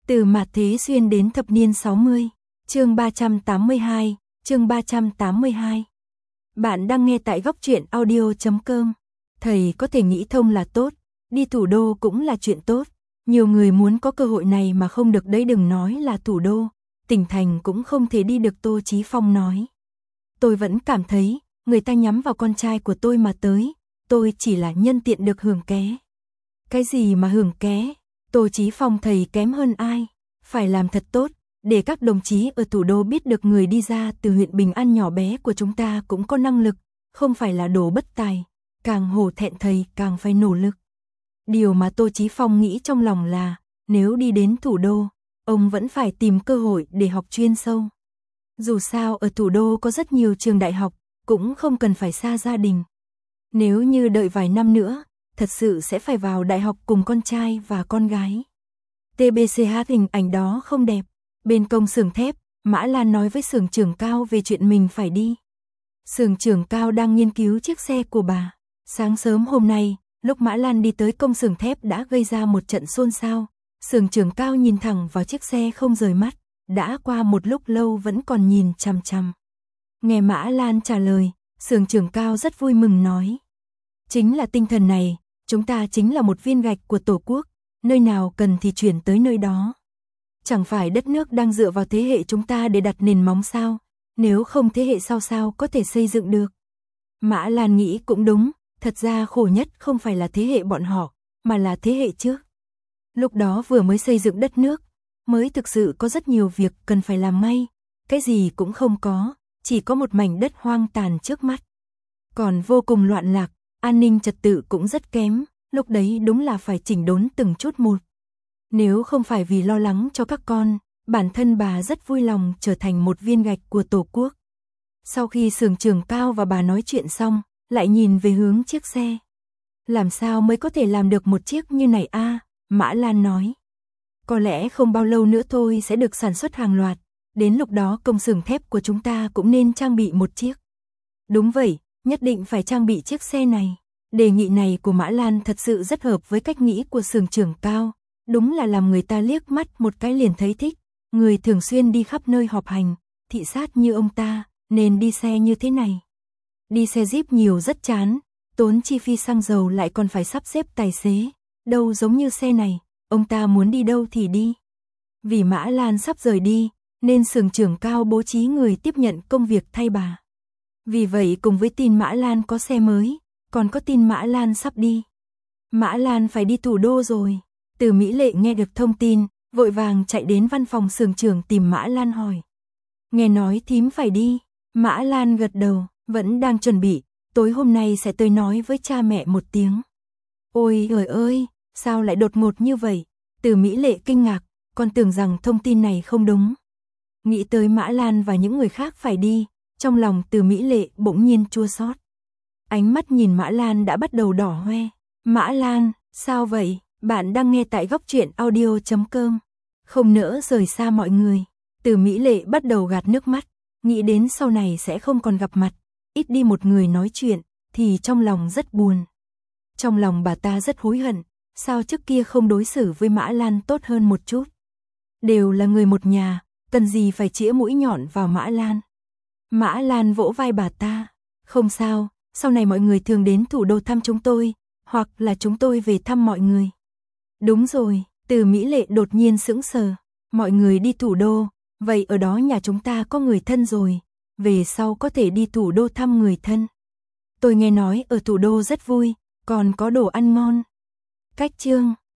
Từ mạt thế xuyên đến thập niên 60, chương 382, chương 382. Bạn đang nghe tại góc truyện audio.com. Thầy có thể nghĩ thông là tốt, đi thủ đô cũng là chuyện tốt. Nhiều người muốn có cơ hội này mà không được đấy, đừng nói là thủ đô, tỉnh thành cũng không thể đi được, Tô Chí Phong nói. Tôi vẫn cảm thấy, người ta nhắm vào con trai của tôi mà tới, tôi chỉ là nhân tiện được hưởng ké. Cái gì mà hưởng ké? Tô Chí Phong thầy kém hơn ai? Phải làm thật tốt, để các đồng chí ở thủ đô biết được người đi ra từ huyện Bình An nhỏ bé của chúng ta cũng có năng lực, không phải là đồ bất tài, càng hổ thẹn thầy càng phải nỗ lực. Điều mà Tô Chí Phong nghĩ trong lòng là, nếu đi đến thủ đô, ông vẫn phải tìm cơ hội để học chuyên sâu. Dù sao ở thủ đô có rất nhiều trường đại học, cũng không cần phải xa gia đình. Nếu như đợi vài năm nữa, thật sự sẽ phải vào đại học cùng con trai và con gái. TBCH hình ảnh đó không đẹp. Bên công xưởng thép, Mã Lan nói với xưởng trưởng Cao về chuyện mình phải đi. Xưởng trưởng Cao đang nghiên cứu chiếc xe của bà. Sáng sớm hôm nay, lúc Mã Lan đi tới công xưởng thép đã gây ra một trận xôn xao. Xưởng trưởng Cao nhìn thẳng vào chiếc xe không rời mắt, đã qua một lúc lâu vẫn còn nhìn chằm chằm. Nghe Mã Lan trả lời, xưởng trưởng Cao rất vui mừng nói. Chính là tinh thần này, chúng ta chính là một viên gạch của Tổ quốc, nơi nào cần thì chuyển tới nơi đó. Chẳng phải đất nước đang dựa vào thế hệ chúng ta để đặt nền móng sao, nếu không thế hệ sau sao có thể xây dựng được. Mã Lan nghĩ cũng đúng, thật ra khổ nhất không phải là thế hệ bọn họ, mà là thế hệ trước. Lúc đó vừa mới xây dựng đất nước, mới thực sự có rất nhiều việc cần phải làm ngay, cái gì cũng không có, chỉ có một mảnh đất hoang tàn trước mắt. Còn vô cùng loạn lạc, an ninh trật tự cũng rất kém, lúc đấy đúng là phải chỉnh đốn từng chút một. Nếu không phải vì lo lắng cho các con, bản thân bà rất vui lòng trở thành một viên gạch của Tổ quốc. Sau khi xưởng trưởng Cao và bà nói chuyện xong, lại nhìn về hướng chiếc xe. Làm sao mới có thể làm được một chiếc như này a? Mã Lan nói. Có lẽ không bao lâu nữa thôi sẽ được sản xuất hàng loạt, đến lúc đó công xưởng thép của chúng ta cũng nên trang bị một chiếc. Đúng vậy, nhất định phải trang bị chiếc xe này. Đề nghị này của Mã Lan thật sự rất hợp với cách nghĩ của xưởng trưởng Cao, đúng là làm người ta liếc mắt một cái liền thấy thích, người thường xuyên đi khắp nơi họp hành, thị sát như ông ta, nên đi xe như thế này. Đi xe Jeep nhiều rất chán, tốn chi phí xăng dầu lại còn phải sắp xếp tài xế, đâu giống như xe này, ông ta muốn đi đâu thì đi. Vì Mã Lan sắp rời đi, nên xưởng trưởng Cao bố trí người tiếp nhận công việc thay bà. Vì vậy cùng với tin Mã Lan có xe mới, còn có tin Mã Lan sắp đi. Mã Lan phải đi thủ đô rồi. Từ Mỹ Lệ nghe được thông tin, vội vàng chạy đến văn phòng xưởng trưởng tìm Mã Lan hỏi. Nghe nói thím phải đi. Mã Lan gật đầu, vẫn đang chuẩn bị, tối hôm nay sẽ tới nói với cha mẹ một tiếng. Ôi trời ơi, sao lại đột ngột như vậy? Từ Mỹ Lệ kinh ngạc, con tưởng rằng thông tin này không đúng. Nghĩ tới Mã Lan và những người khác phải đi, trong lòng Từ Mỹ Lệ bỗng nhiên chua xót. Ánh mắt nhìn Mã Lan đã bắt đầu đỏ hoe. Mã Lan, sao vậy? Bạn đang nghe tại góc truyện audio.com. Không nỡ rời xa mọi người. Từ Mỹ Lệ bắt đầu gạt nước mắt, nghĩ đến sau này sẽ không còn gặp mặt, ít đi một người nói chuyện, thì trong lòng rất buồn. Trong lòng bà ta rất hối hận, sao trước kia không đối xử với Mã Lan tốt hơn một chút. Đều là người một nhà, cần gì phải chĩa mũi nhọn vào Mã Lan. Mã Lan vỗ vai bà ta, không sao, sau này mọi người thường đến thủ đô thăm chúng tôi, hoặc là chúng tôi về thăm mọi người. Đúng rồi, Từ Mỹ Lệ đột nhiên sững sờ, mọi người đi thủ đô, vậy ở đó nhà chúng ta có người thân rồi, về sau có thể đi thủ đô thăm người thân. Tôi nghe nói ở thủ đô rất vui, còn có đồ ăn ngon. Cách chương